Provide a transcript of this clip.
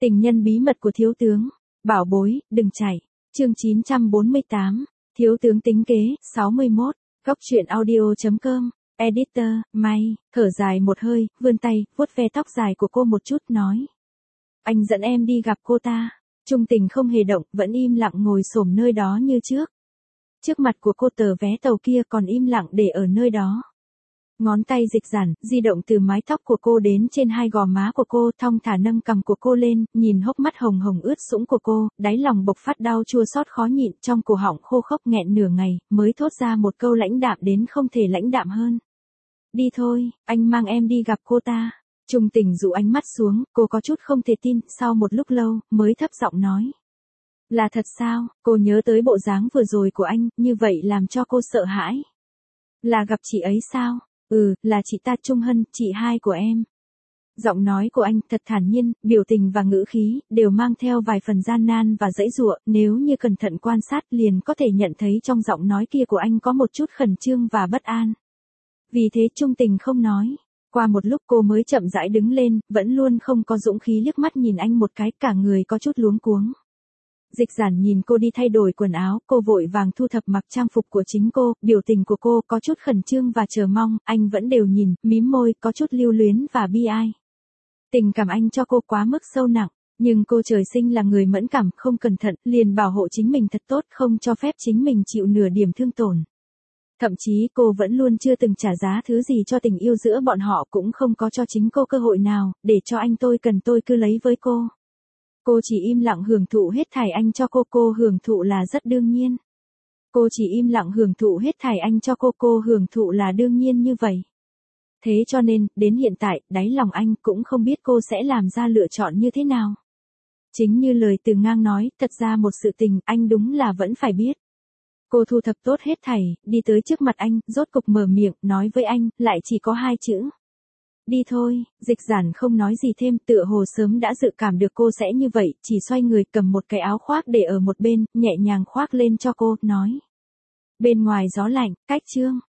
Tình nhân bí mật của thiếu tướng. Bảo bối, đừng chạy. Chương 948. Thiếu tướng tính kế, 61. Góc truyện audio.com. Editor, May, thở dài một hơi, vươn tay, vuốt ve tóc dài của cô một chút, nói. Anh dẫn em đi gặp cô ta. Trung Tình không hề động, vẫn im lặng ngồi xổm nơi đó như trước. Trước mặt của cô tờ vé tàu kia còn im lặng để ở nơi đó. Ngón tay dịch giản, di động từ mái tóc của cô đến trên hai gò má của cô, thong thả nâng cằm của cô lên, nhìn hốc mắt hồng hồng ướt sũng của cô, đáy lòng bộc phát đau chua xót khó nhịn, trong cổ họng khô khốc nghẹn nửa ngày, mới thốt ra một câu lãnh đạm đến không thể lãnh đạm hơn. Đi thôi, anh mang em đi gặp cô ta. Trung Tình dụ ánh mắt xuống, cô có chút không thể tin, sau một lúc lâu, mới thấp giọng nói. Là thật sao? Cô nhớ tới bộ dáng vừa rồi của anh, như vậy làm cho cô sợ hãi. Là gặp chị ấy sao? Là chị ta Trung Hân, chị hai của em. Giọng nói của anh thật thản nhiên, biểu tình và ngữ khí, đều mang theo vài phần gian nan và giãy giụa, nếu như cẩn thận quan sát liền có thể nhận thấy trong giọng nói kia của anh có một chút khẩn trương và bất an. Vì thế Trung Tình không nói. Qua một lúc cô mới chậm rãi đứng lên, vẫn luôn không có dũng khí liếc mắt nhìn anh một cái, cả người có chút luống cuống. Dịch giản nhìn cô đi thay đổi quần áo, cô vội vàng thu thập mặc trang phục của chính cô, biểu tình của cô có chút khẩn trương và chờ mong, anh vẫn đều nhìn, mím môi, có chút lưu luyến và bi ai. Tình cảm anh cho cô quá mức sâu nặng, nhưng cô trời sinh là người mẫn cảm, không cẩn thận, liền bảo hộ chính mình thật tốt, không cho phép chính mình chịu nửa điểm thương tổn. Thậm chí cô vẫn luôn chưa từng trả giá thứ gì cho tình yêu giữa bọn họ, cũng không có cho chính cô cơ hội nào, để cho anh tôi cần tôi cứ lấy với cô. Cô chỉ im lặng hưởng thụ hết thảy anh cho cô hưởng thụ là rất đương nhiên. Cô chỉ im lặng hưởng thụ hết thảy anh cho cô hưởng thụ là đương nhiên như vậy. Thế cho nên, đến hiện tại, đáy lòng anh cũng không biết cô sẽ làm ra lựa chọn như thế nào. Chính như lời Từ Ngang nói, thật ra một sự tình, anh đúng là vẫn phải biết. Cô thu thập tốt hết thảy, đi tới trước mặt anh, rốt cục mở miệng, nói với anh, lại chỉ có hai chữ. Đi thôi, dịch giản không nói gì thêm, tựa hồ sớm đã dự cảm được cô sẽ như vậy, chỉ xoay người cầm một cái áo khoác để ở một bên, nhẹ nhàng khoác lên cho cô, nói. Bên ngoài gió lạnh, cách chương.